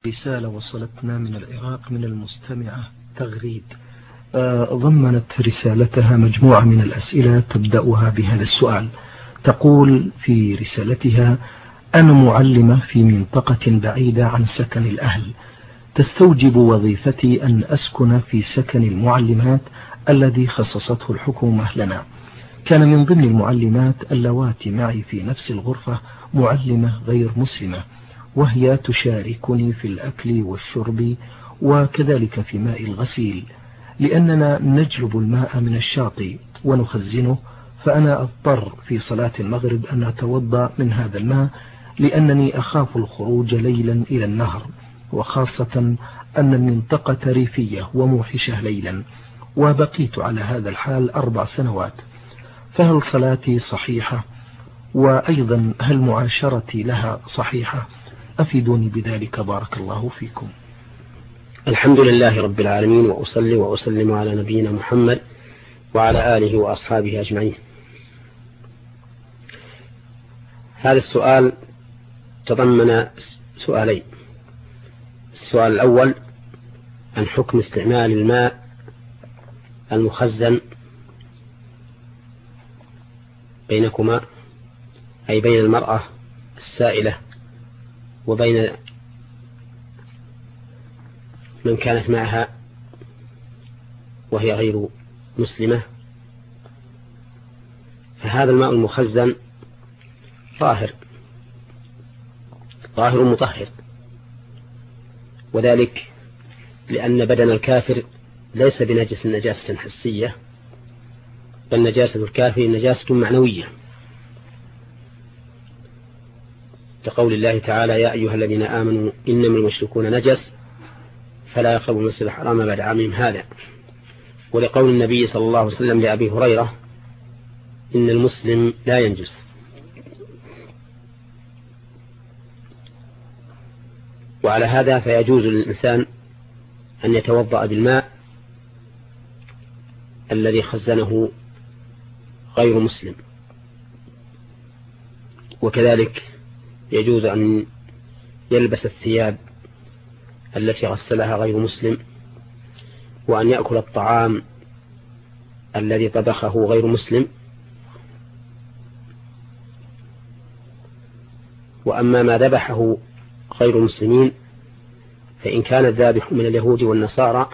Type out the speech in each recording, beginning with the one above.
رسالة وصلتنا من العراق من المستمعة تغريد، ضمنت رسالتها مجموعة من الأسئلة تبدأها بهذا السؤال. تقول في رسالتها: أنا معلمة في منطقة بعيدة عن سكن الأهل، تستوجب وظيفتي أن أسكن في سكن المعلمات الذي خصصته الحكومة لنا. كان من ضمن المعلمات اللواتي معي في نفس الغرفة معلمة غير مسلمة، وهي تشاركني في الأكل والشرب وكذلك في ماء الغسيل، لأننا نجلب الماء من الشاطئ ونخزنه، فأنا أضطر في صلاة المغرب أن أتوضأ من هذا الماء لأنني أخاف الخروج ليلا إلى النهر، وخاصة أن المنطقة ريفية وموحشة ليلا، وبقيت على هذا الحال 4 سنوات، فهل صلاتي صحيحة؟ وأيضا هل معاشرتي لها صحيحة؟ أفيدوني بذلك بارك الله فيكم. الحمد لله رب العالمين، وأصلي وأسلم على نبينا محمد وعلى آله وأصحابه أجمعين. هذا السؤال تضمن سؤالين. السؤال الأول عن حكم استعمال الماء المخزن بينكما، أي بين المرأة السائلة وبين من كانت معها وهي غير مسلمة. فهذا الماء المخزن طاهر مطهر، وذلك لأن بدن الكافر ليس بنجس نجاسة حسية، بل نجاسة الكافر نجاسة معنوية، لقول الله تعالى: يا أيها الذين آمنوا إنما المشركون نجس فلا يقربوا المسجد الحرام بعد عامهم هذا، ولقول النبي صلى الله عليه وسلم لأبي هريرة: إن المسلم لا ينجس. وعلى هذا فيجوز للإنسان أن يتوضأ بالماء الذي خزنه غير مسلم، وكذلك يجوز أن يلبس الثياب التي غسلها غير مسلم، وأن يأكل الطعام الذي طبخه غير مسلم. وأما ما ذبحه غير المسلمين فإن كان الذابح من اليهود والنصارى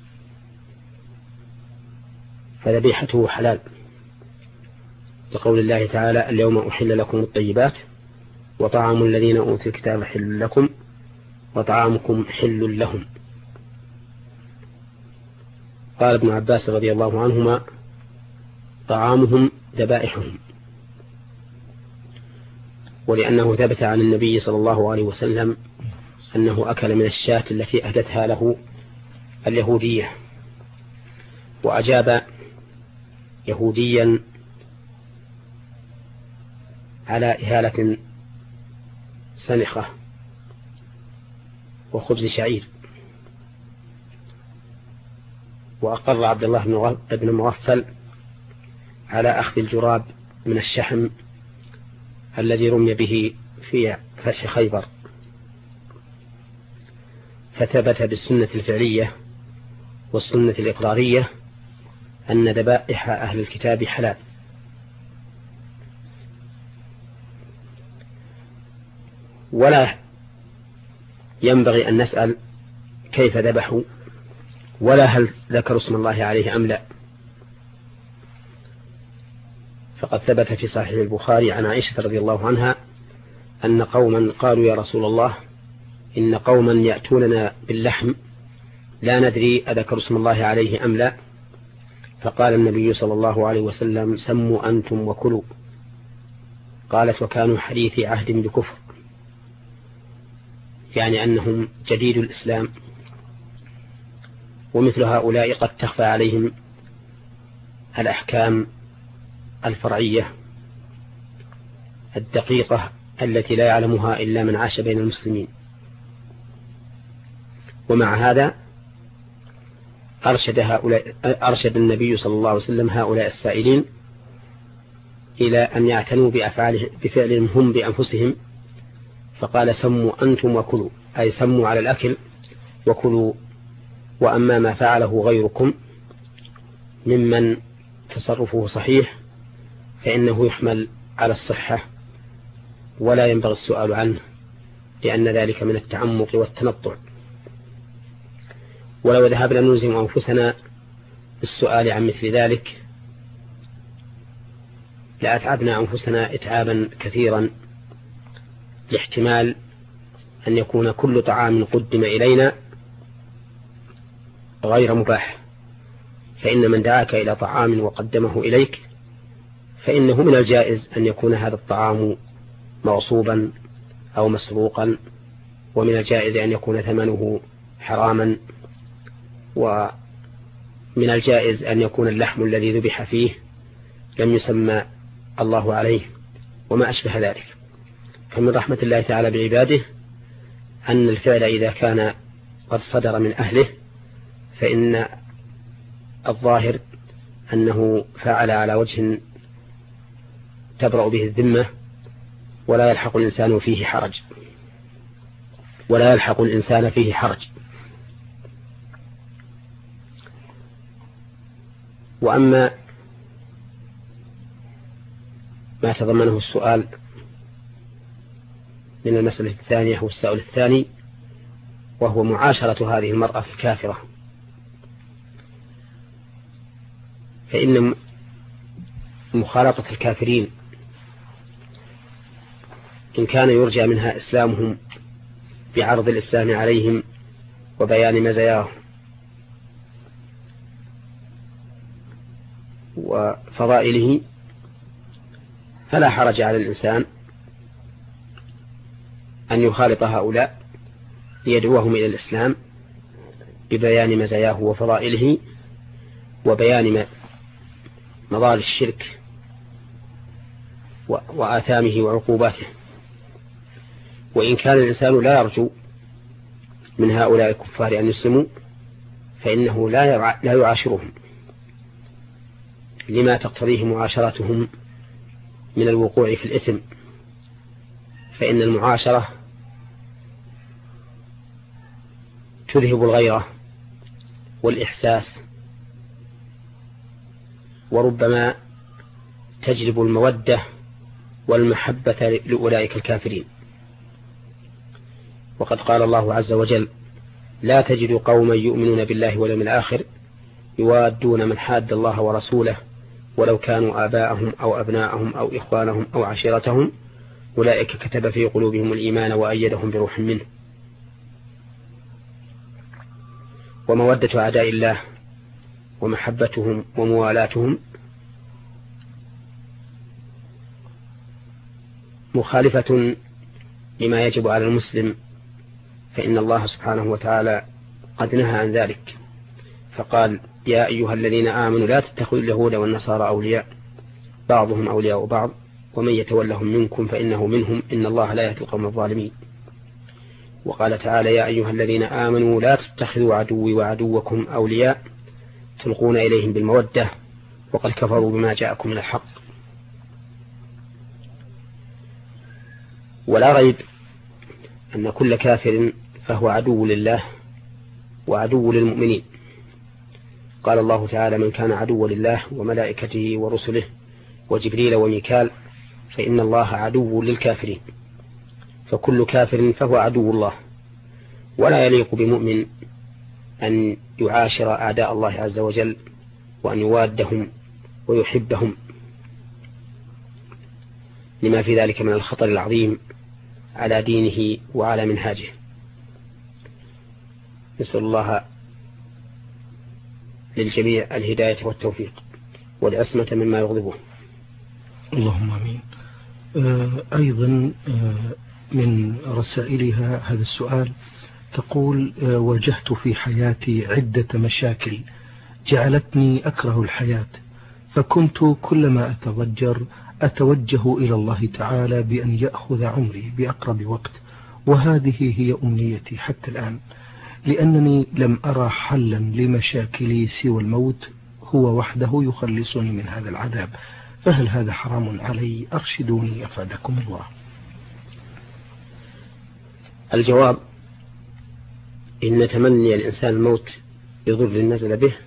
فذبيحته حلال، لقول الله تعالى: اليوم أحل لكم الطيبات وطعام الذين أوتوا الكتاب حل لكم وطعامكم حل لهم. قال ابن عباس رضي الله عنهما: طعامهم ذبائحهم. ولأنه ثبت عن النبي صلى الله عليه وسلم أنه أكل من الشاة التي أهدتها له اليهودية، وأجاب يهوديا على إهالة سنخة وخبز شعير، وأقر عبد الله بن مغفل على أخذ الجراب من الشحم الذي رمي به في فتح خيبر. فثبت بالسنة الفعلية والسنة الإقرارية أن ذبائح أهل الكتاب حلال. ولا ينبغي أن نسأل كيف ذبحوا ولا هل ذكروا اسم الله عليه أم لا، فقد ثبت في صحيح البخاري عن عائشة رضي الله عنها أن قوما قالوا: يا رسول الله، إن قوما يأتوننا باللحم لا ندري أذكروا اسم الله عليه أم لا، فقال النبي صلى الله عليه وسلم: سموا أنتم وكلوا. قالت: وكانوا حديثي عهد بكفر، يعني أنهم جديد الإسلام، ومثل هؤلاء قد تخفى عليهم الأحكام الفرعية الدقيقة التي لا يعلمها إلا من عاش بين المسلمين. ومع هذا أرشد النبي صلى الله عليه وسلم هؤلاء السائلين إلى أن يعتنوا بفعلهم هم بأنفسهم، فقال: سموا أنتم وكلوا، أي سموا على الأكل وكلوا. وأما ما فعله غيركم ممن تصرفه صحيح فإنه يحمل على الصحة ولا ينبغي السؤال عنه، لأن ذلك من التعمق والتنطع. ولو ذهبنا نلزم أنفسنا بالسؤال عن مثل ذلك لأتعبنا أنفسنا إتعابا كثيرا، لاحتمال أن يكون كل طعام قدم إلينا غير مباح. فإن من دعاك إلى طعام وقدمه إليك فإنه من الجائز أن يكون هذا الطعام مغصوبا أو مسروقا، ومن الجائز أن يكون ثمنه حراما، ومن الجائز أن يكون اللحم الذي ذبح فيه لم يسمى الله عليه وما أشبه ذلك. فمن رحمة الله تعالى بعباده أن الفعل إذا كان قد صدر من أهله فإن الظاهر أنه فعل على وجه تبرأ به الذمة، ولا يلحق الإنسان فيه حرج. وأما ما تضمنه السؤال من المسألة الثانية والسؤال الثاني، وهو معاشرة هذه المرأة الكافرة، فإن مخالطة الكافرين إن كان يرجى منها إسلامهم بعرض الإسلام عليهم وبيان مزاياهم وفضائله، فلا حرج على الإنسان أن يخالط هؤلاء ليدعوهم إلى الإسلام ببيان مزاياه وفضائله وبيان مضار الشرك وآثامه وعقوباته. وإن كان الإنسان لا يرجو من هؤلاء الكفار أن يسلموا فإنه لا يعاشرهم لما تقتضيه معاشرتهم من الوقوع في الإثم، فإن المعاشرة تذهب الغيرة والإحساس، وربما تجلب المودة والمحبة لأولئك الكافرين. وقد قال الله عز وجل: لا تجد قوما يؤمنون بالله واليوم الآخر يوادون من حاد الله ورسوله ولو كانوا آباءهم أو أبناءهم أو إخوانهم أو عشيرتهم أولئك كتب في قلوبهم الإيمان وأيدهم بروح منه. ومودة أعداء الله ومحبتهم وموالاتهم مخالفة لما يجب على المسلم، فإن الله سبحانه وتعالى قد نهى عن ذلك فقال: يا أيها الذين آمنوا لا تتخذوا اليهود والنصارى أولياء بعضهم أولياء بعض ومن يتولهم منكم فإنه منهم إن الله لا يهدي القوم الظالمين. وقال تعالى: يا أيها الذين آمنوا لا تتخذوا عدوي وعدوكم أولياء تلقون إليهم بالمودة وقد كفروا بما جاءكم من الحق. ولا ريب أن كل كافر فهو عدو لله وعدو للمؤمنين. قال الله تعالى: من كان عدوا لله وملائكته ورسله وجبريل وميكال فإن الله عدو للكافرين. فكل كافر فهو عدو الله، ولا يليق بمؤمن أن يعاشر أعداء الله عز وجل وأن يوادهم ويحبهم، لما في ذلك من الخطر العظيم على دينه وعلى منهاجه. نسأل الله للجميع الهداية والتوفيق والعصمة مما يغضبه. اللهم آمين. أيضا من رسائلها هذا السؤال تقول: واجهت في حياتي عدة مشاكل جعلتني أكره الحياة، فكنت كلما أتضجر أتوجه إلى الله تعالى بأن يأخذ عمري بأقرب وقت، وهذه هي أمنيتي حتى الآن، لأنني لم أرى حلا لمشاكلي سوى الموت هو وحده يخلصني من هذا العذاب، فهل هذا حرام علي؟ أرشدوني أفادكم الله. الجواب: إن تمني الإنسان الموت يضر نزل به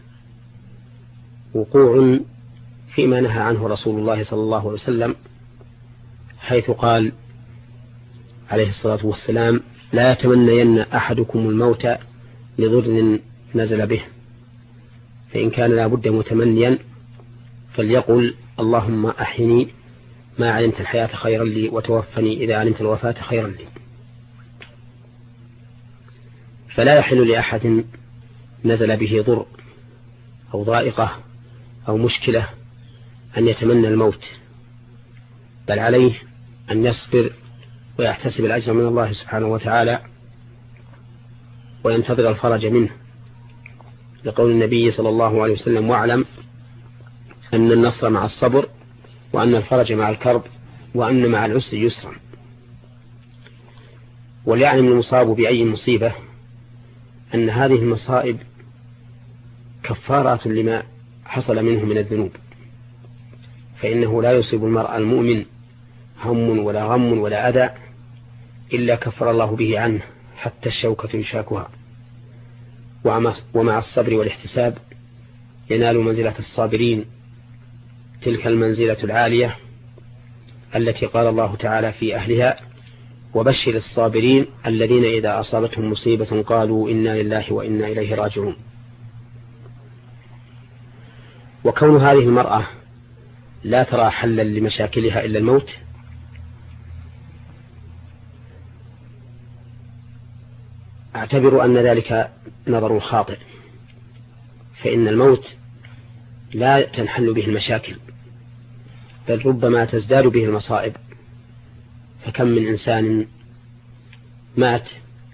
وقوع فيما نهى عنه رسول الله صلى الله عليه وسلم، حيث قال عليه الصلاة والسلام: لا يتمنين أحدكم الموت لضر نزل به، فإن كان لا بد متمنيا فليقل: اللهم أحيني ما علمت الحياة خيرا لي، وتوفني إذا علمت الوفاة خيرا لي. فلا يحل لأحد نزل به ضر أو ضائقة أو مشكلة أن يتمنى الموت، بل عليه أن يصبر ويحتسب الأجر من الله سبحانه وتعالى وينتظر الفرج منه، لقول النبي صلى الله عليه وسلم: واعلم أن النصر مع الصبر، وأن الفرج مع الكرب، وأن مع العسر يسرا. وليعلم المصاب بأي مصيبة أن هذه المصائب كفارات لما حصل منه من الذنوب، فإنه لا يصيب المرء المؤمن هم ولا غم ولا أذى إلا كفر الله به عنه حتى الشوكة يشاكها. ومع الصبر والاحتساب ينال منزلة الصابرين، تلك المنزلة العالية التي قال الله تعالى في أهلها: وبشر الصابرين الذين إذا أصابتهم مصيبة قالوا إنا لله وإنا إليه راجعون. وكون هذه المرأة لا ترى حلا لمشاكلها إلا الموت أعتبر أن ذلك نظر خاطئ، فإن الموت لا تنحل به المشاكل، بل ربما تزداد به المصائب. فكم من إنسان مات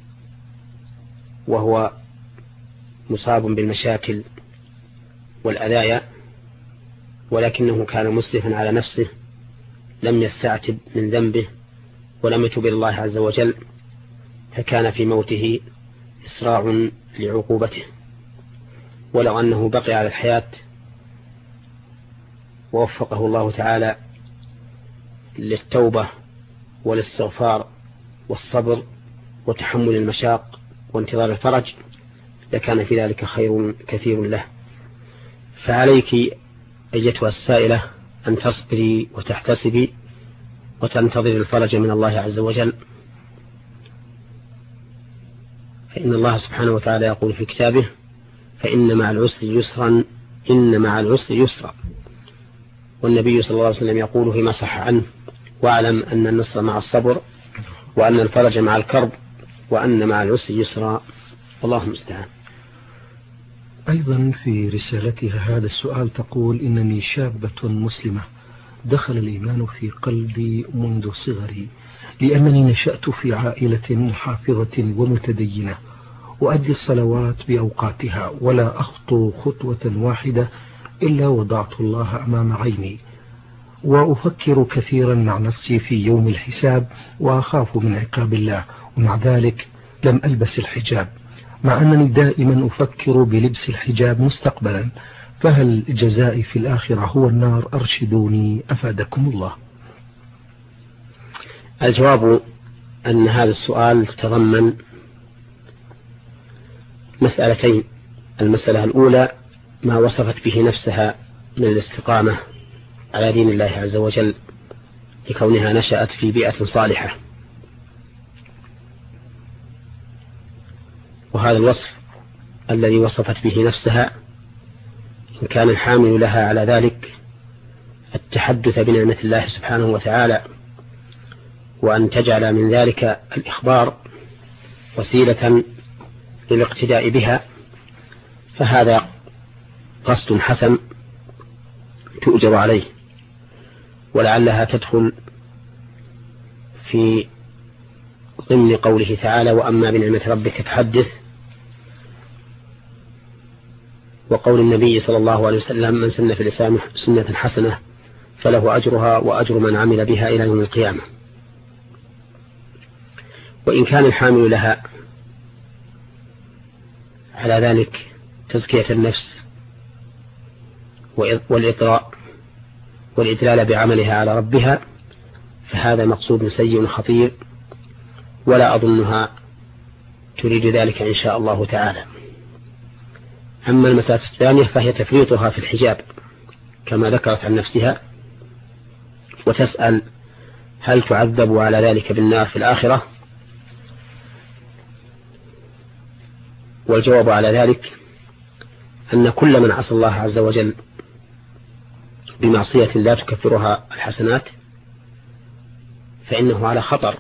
وهو مصاب بالمشاكل والأذايا، ولكنه كان مسرفا على نفسه، لم يستعتب من ذنبه ولم يتب إلى الله عز وجل، فكان في موته إسراع لعقوبته. ولو أنه بقي على الحياة ووفقه الله تعالى للتوبة والاستغفار والصبر وتحمل المشاق وانتظار الفرج، لكان في ذلك خير كثير له. فعليك أيتها السائلة أن تصبري وتحتسبي وتنتظر الفرج من الله عز وجل، فإن الله سبحانه وتعالى يقول في كتابه: فإن مع العسر يسرا، إن مع العسر يسرا. والنبي صلى الله عليه وسلم يقول فيما صح عنه: واعلم أن النصر مع الصبر، وأن الفرج مع الكرب، وأن مع العسر يسرا. والله المستعان. أيضا في رسالتها هذا السؤال تقول: إنني شابة مسلمة دخل الإيمان في قلبي منذ صغري، لأنني نشأت في عائلة محافظة ومتدينة، وأدي الصلوات بأوقاتها، ولا أخطو خطوة واحدة إلا وضعت الله أمام عيني، وأفكر كثيرا مع نفسي في يوم الحساب وأخاف من عقاب الله، ومع ذلك لم ألبس الحجاب، مع أنني دائما أفكر بلبس الحجاب مستقبلا، فهل جزائي في الآخرة هو النار؟ أرشدوني أفادكم الله. الجواب أن هذا السؤال تضمن مسألتين: المسألة الأولى ما وصفت به نفسها من الاستقامة على دين الله عز وجل لكونها نشأت في بيئة صالحة، وهذا الوصف الذي وصفت به نفسها إن كان الحامل لها على ذلك التحدث بنعمة الله سبحانه وتعالى، وأن تجعل من ذلك الإخبار وسيلة للاقتداء بها، فهذا قصد حسن تؤجر عليه، ولعلها تدخل في ضمن قوله تعالى: وأما بنعمة ربك فحدث، وقول النبي صلى الله عليه وسلم: من سن في الإسلام سنة حسنة فله أجرها وأجر من عمل بها إلى يوم القيامة. وإن كان الحامل لها على ذلك تزكية النفس والإطراء والإدلال بعملها على ربها، فهذا مقصود سيء خطير، ولا أظنها تريد ذلك إن شاء الله تعالى. أما المسألة الثانية فهي تفريطها في الحجاب كما ذكرت عن نفسها، وتسأل هل تعذب على ذلك بالنار في الآخرة؟ والجواب على ذلك أن كل من عصى الله عز وجل بمعصية لا تكفرها الحسنات فإنه على خطر،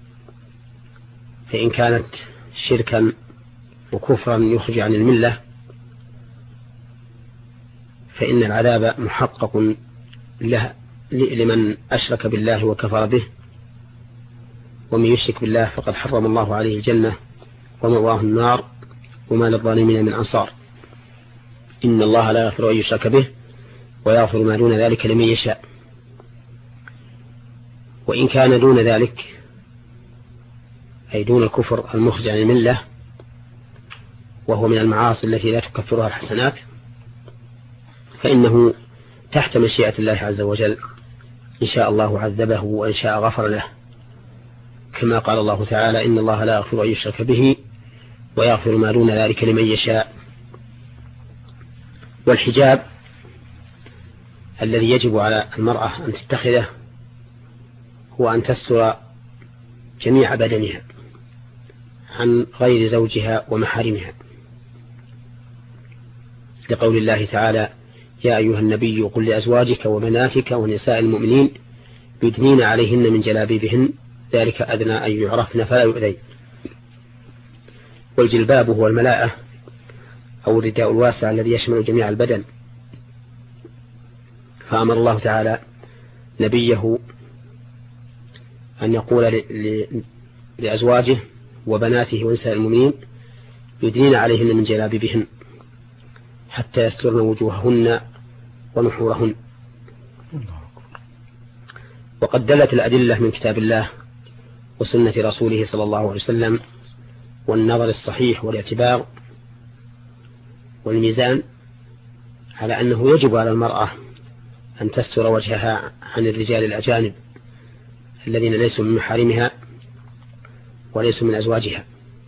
فإن كانت شركا وكفرا يخرج عن الملة فإن العذاب محقق لمن أشرك بالله وكفر به، ومن يشرك بالله فقد حرم الله عليه الجنة ومأواه النار وما للظالمين من أنصار. إن الله لا يغفر أن يشرك به ويغفر ما دون ذلك لمن يشاء. وإن كان دون ذلك أي دون الكفر المخرج عن الملة وهو من المعاصي التي لا تكفرها الحسنات فإنه تحت مشيئة الله عز وجل، إن شاء الله عذبه وإن شاء غفر له، كما قال الله تعالى إن الله لا يغفر أن يشرك به ويغفر ما دون ذلك لمن يشاء. والحجاب الذي يجب على المرأة أن تتخذه هو أن تستر جميع بدنها عن غير زوجها ومحارمها، لقول الله تعالى يا أيها النبي قل لأزواجك وبناتك ونساء المؤمنين يدنين عليهن من جلابيبهن ذلك أدنى أن يعرفن فلا يؤذين. والجلباب هو الملاءة أو الرداء الواسع الذي يشمل جميع البدن، فأمر الله تعالى نبيه أن يقول لأزواجه وبناته ونساء المؤمنين يدنين عليهن من جلابيبهن حتى يسترن وجوههن ونحورهن. وقد دلت الأدلة من كتاب الله وسنة رسوله صلى الله عليه وسلم والنظر الصحيح والاعتبار والميزان على أنه يجب على المرأة أن تستر وجهها عن الرجال الأجانب الذين ليسوا من محارمها وليسوا من أزواجها.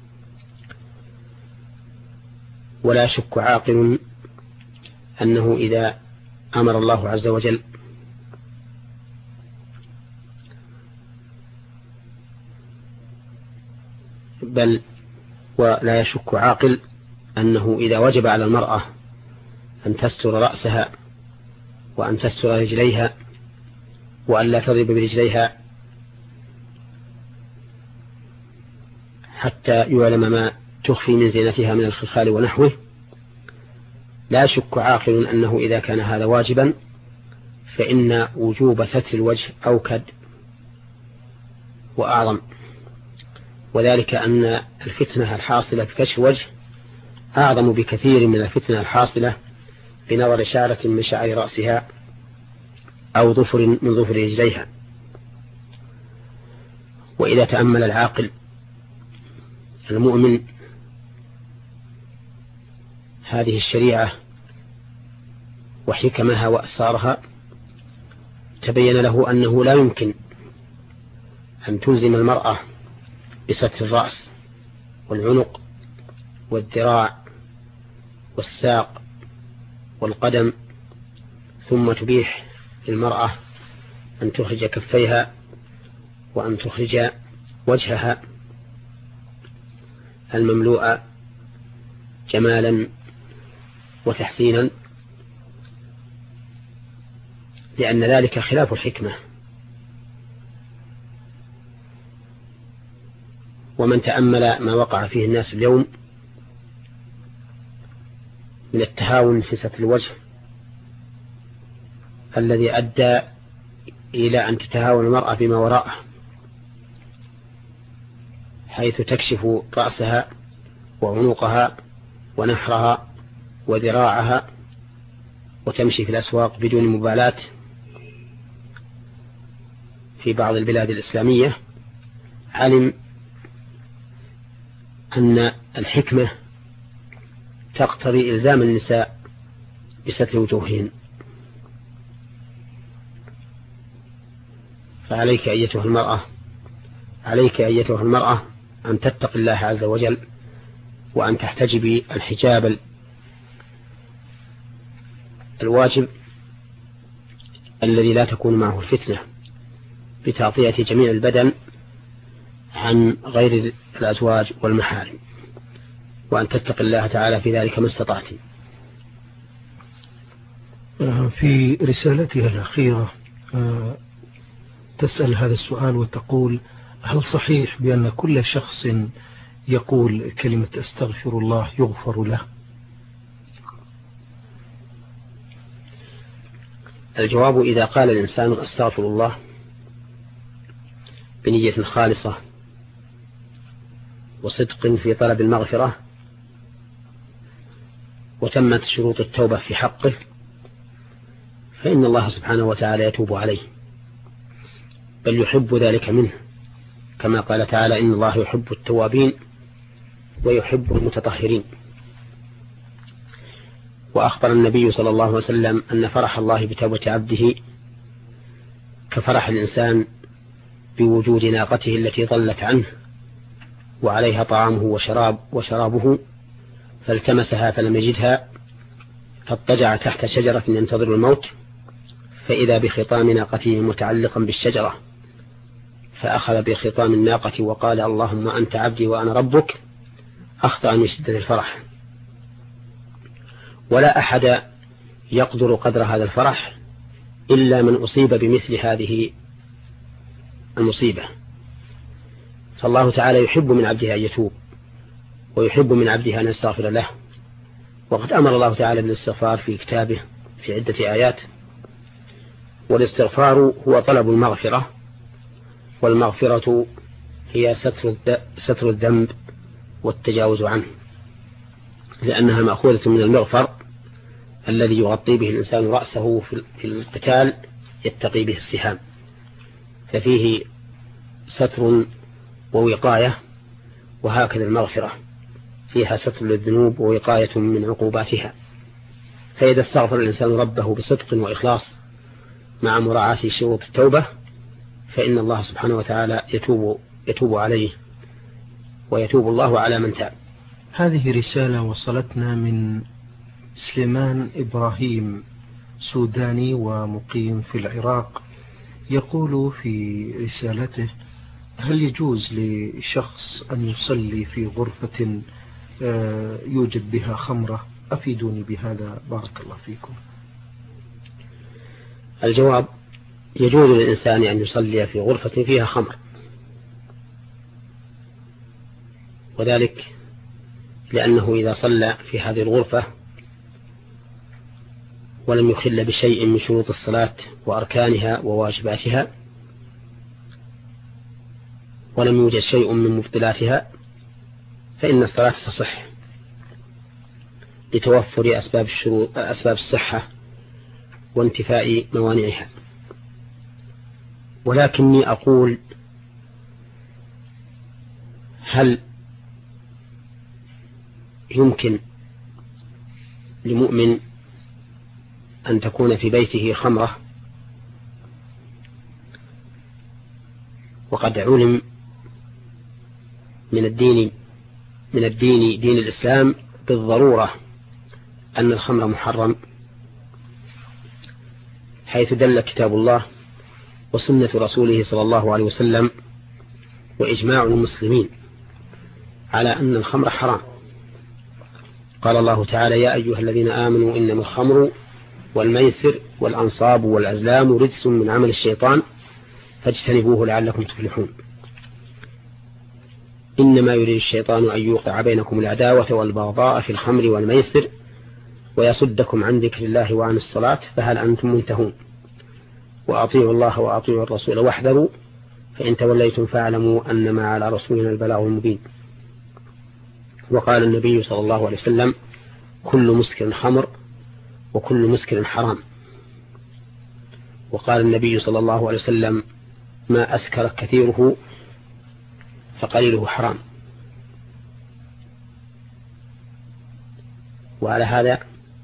ولا شك عاقل أنه إذا أمر الله عز وجل بل ولا يشك عاقل أنه إذا وجب على المرأة أن تستر رأسها وأن تستر رجليها وأن لا تضرب برجليها حتى يعلم ما تخفي من زينتها من الخلخال ونحوه، لا شك عاقل أنه إذا كان هذا واجبا فإن وجوب ستر الوجه أوكد وأعظم، وذلك أن الفتنة الحاصلة بكشف الوجه أعظم بكثير من الفتنة الحاصلة بنظر شعرة من شعر رأسها أو ظفر من ظفر رجليها. وإذا تأمل العاقل المؤمن هذه الشريعة وحكمها وأسرارها تبين له أنه لا يمكن أن تلزم المرأة بستر الرأس والعنق والذراع والساق والقدم ثم تبيح للمرأة أن تخرج كفيها وأن تخرج وجهها المملوء جمالا وتحسينا، لأن ذلك خلاف الحكمة. ومن تأمل ما وقع فيه الناس اليوم من التهاون في ستر الوجه الذي أدى إلى أن تتهاون المرأة بما وراءه، حيث تكشف رأسها وعنقها ونحرها وذراعها وتمشي في الأسواق بدون مبالاة في بعض البلاد الإسلامية، علم أن الحكمة تقتضي إلزام النساء بستر وجوههن. فعليك أيتها المرأة أن تتق الله عز وجل وأن تحتجبي الحجاب الواجب الذي لا تكون معه الفتنة بتغطية جميع البدن عن غير الأزواج والمحارم، وأن تتق الله تعالى في ذلك ما استطعت. في رسالتها الأخيرة تسأل هذا السؤال وتقول: هل صحيح بأن كل شخص يقول كلمة أستغفر الله يغفر له؟ الجواب: إذا قال الإنسان أستغفر الله بنية خالصة وصدق في طلب المغفرة وتمت شروط التوبة في حقه، فإن الله سبحانه وتعالى يتوب عليه، بل يحب ذلك منه، كما قال تعالى: إن الله يحب التوابين ويحب المتطهرين. وأخبر النبي صلى الله عليه وسلم أن فرح الله بتوبة عبده كفرح الإنسان بوجود ناقته التي ضلت عنه وعليها طعامه وشرابه، فالتمسها فلم يجدها، فاضطجع تحت شجرة ينتظر الموت، فإذا بخطام ناقته متعلقا بالشجرة، فأخذ بخطام الناقة وقال: اللهم أنت عبدي وأنا ربك، أخطأ من شدة الفرح. ولا أحد يقدر قدر هذا الفرح إلا من أصيب بمثل هذه المصيبة. فالله تعالى يحب من عبده أن يتوب، ويحب من عبده أن يستغفر له، وقد أمر الله تعالى بالاستغفار في كتابه في عدة آيات. والاستغفار هو طلب المغفرة، والمغفرة هي ستر الذنب والتجاوز عنه، لأنها مأخوذة من المغفر الذي يغطي به الإنسان رأسه في القتال يتقي به السهام، ففيه ستر ووقاية. وهكذا المغفرة فيها ستر للذنوب ووقاية من عقوباتها. فإذا استغفر الإنسان ربه بصدق وإخلاص مع مراعاة شروط التوبة، فإن الله سبحانه وتعالى يتوب عليه، ويتوب الله على من تاب. هذه رسالة وصلتنا من سليمان إبراهيم، سوداني ومقيم في العراق. يقول في رسالته: هل يجوز لشخص أن يصلي في غرفة يوجد بها خمرة؟ أفيدوني بهذا بارك الله فيكم. الجواب: يجوز للإنسان أن يصلي في غرفة فيها خمر، وذلك لأنه إذا صلى في هذه الغرفة ولم يخل بشيء من شروط الصلاة وأركانها وواجباتها، ولم يوجد شيء من مبطلاتها، فإن الصلاة تصح لتوفر أسباب الصحة وانتفاء موانعها. ولكني أقول: هل يمكن لمؤمن أن تكون في بيته خمرة؟ وقد علم من دين الإسلام بالضرورة أن الخمر محرم، حيث دل كتاب الله وسنة رسوله صلى الله عليه وسلم وإجماع المسلمين على أن الخمر حرام. قال الله تعالى: يا أيها الذين آمنوا إنما الخمر والميسر والأنصاب والأزلام رجس من عمل الشيطان فاجتنبوه لعلكم تفلحون. إنما يريد الشيطان أن يوقع بينكم العداوة والبغضاء في الخمر والميسر ويصدكم عن ذكر الله وعن الصلاة فهل أنتم منتهون؟ وأطيعوا الله وأطيعوا الرسول واحذروا فإن توليتم فاعلموا أنما على رسولنا البلاغ المبين. وقال النبي صلى الله عليه وسلم: كل مسكر خمر وكل مسكر حرام. وقال النبي صلى الله عليه وسلم: ما أسكر كثيره فقليله حرام. وعلى هذا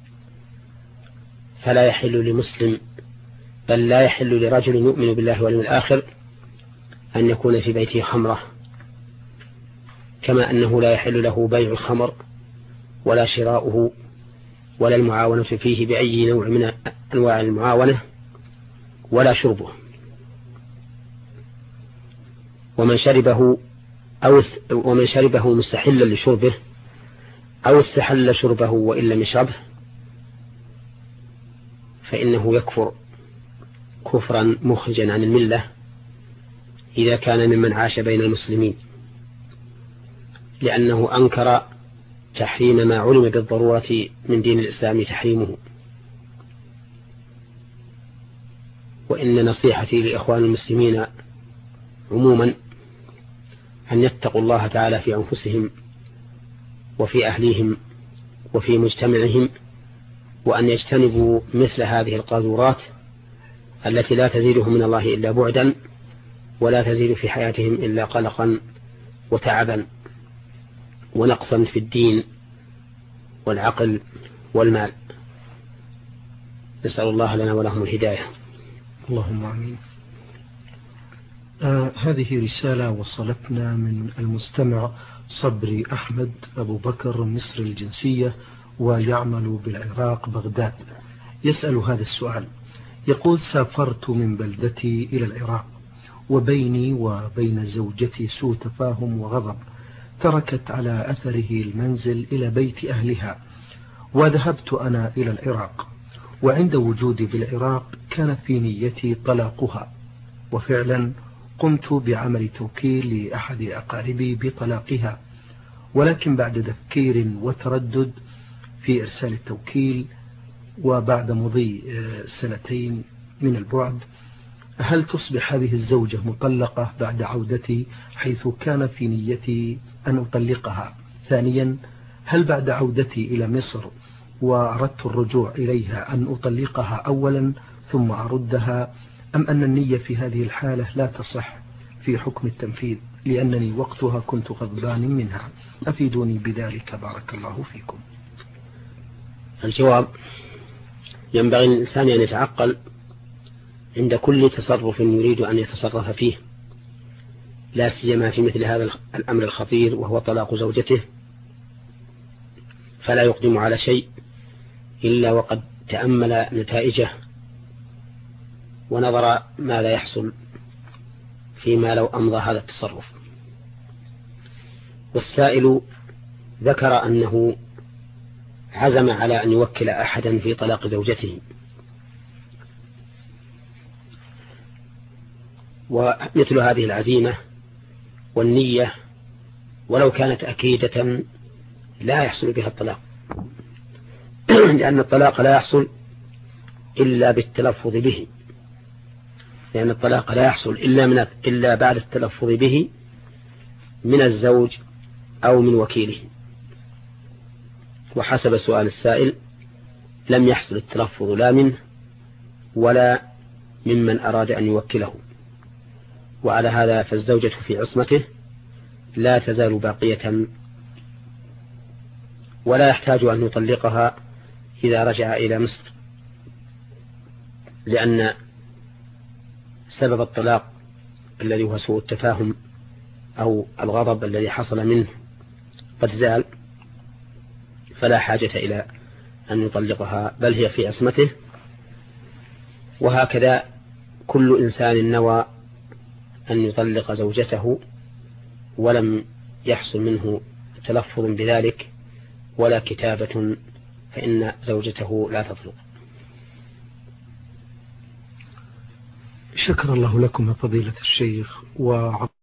فلا يحل لمسلم، بل لا يحل لرجل يؤمن بالله واليوم الآخر أن يكون في بيته خمرة كما أنه لا يحل له بيع الخمر ولا شراؤه ولا المعاونة فيه بأي نوع من أنواع المعاونة ولا شربه. ومن شربه مستحلا لشربه أو استحل شربه وإن لم يشربه فإنه يكفر كفرا مخرجا عن الملة إذا كان ممن عاش بين المسلمين، لأنه أنكر تحريم ما علم بالضرورة من دين الإسلام تحريمه. وإن نصيحتي لإخوان المسلمين عموما أن يتقوا الله تعالى في أنفسهم وفي أهليهم وفي مجتمعهم، وأن يجتنبوا مثل هذه القاذورات التي لا تزيدهم من الله إلا بعدا ولا تزيد في حياتهم إلا قلقا وتعبا ونقصا في الدين والعقل والمال. نسأل الله لنا ولهم الهداية. اللهم آمين. هذه رسالة وصلتنا من المستمع صبري أحمد أبو بكر مصري الجنسية ويعمل بالعراق بغداد. يسأل هذا السؤال، يقول: سافرت من بلدتي إلى العراق وبيني وبين زوجتي سوء تفاهم وغضب، تركت على أثره المنزل إلى بيت أهلها، وذهبت أنا إلى العراق، وعند وجودي بالعراق كان في نيتي طلاقها، وفعلا قمت بعمل توكيل لأحد أقاربي بطلاقها، ولكن بعد تفكير وتردد في إرسال التوكيل وبعد مضي 2 من البعد، هل تصبح هذه الزوجة مطلقة بعد عودتي حيث كان في نيتي أن أطلقها؟ ثانيا، هل بعد عودتي إلى مصر وأردت الرجوع إليها أن أطلقها أولا ثم أردها، أم أن النية في هذه الحالة لا تصح في حكم التنفيذ لأنني وقتها كنت غضبان منها؟ أفيدوني بذلك بارك الله فيكم. الجواب: ينبغي للإنسان أن يتعقل عند كل تصرف يريد أن يتصرف فيه، لا سيما في مثل هذا الأمر الخطير وهو طلاق زوجته، فلا يقدم على شيء إلا وقد تأمل نتائجه ونظر ماذا يحصل فيما لو أمضى هذا التصرف. والسائل ذكر أنه عزم على أن يوكل أحدا في طلاق زوجته، ومثل هذه العزيمة والنية ولو كانت أكيدة لا يحصل بها الطلاق، لأن الطلاق لا يحصل إلا بالتلفظ به، لأن الطلاق لا يحصل إلا بعد التلفظ به من الزوج أو من وكيله. وحسب سؤال السائل لم يحصل التلفظ لا منه ولا ممن أراد أن يوكله، وعلى هذا فالزوجة في عصمته لا تزال باقية، ولا يحتاج أن يطلقها إذا رجع إلى مصر، لأن سبب الطلاق الذي هو سوء التفاهم أو الغضب الذي حصل منه قد زال، فلا حاجة إلى أن يطلقها، بل هي في عصمته. وهكذا كل إنسان نوى أن يطلق زوجته ولم يحصل منه تلفظ بذلك ولا كتابة فإن زوجته لا تطلق. شكر الله لكم يا فضيلة الشيخ.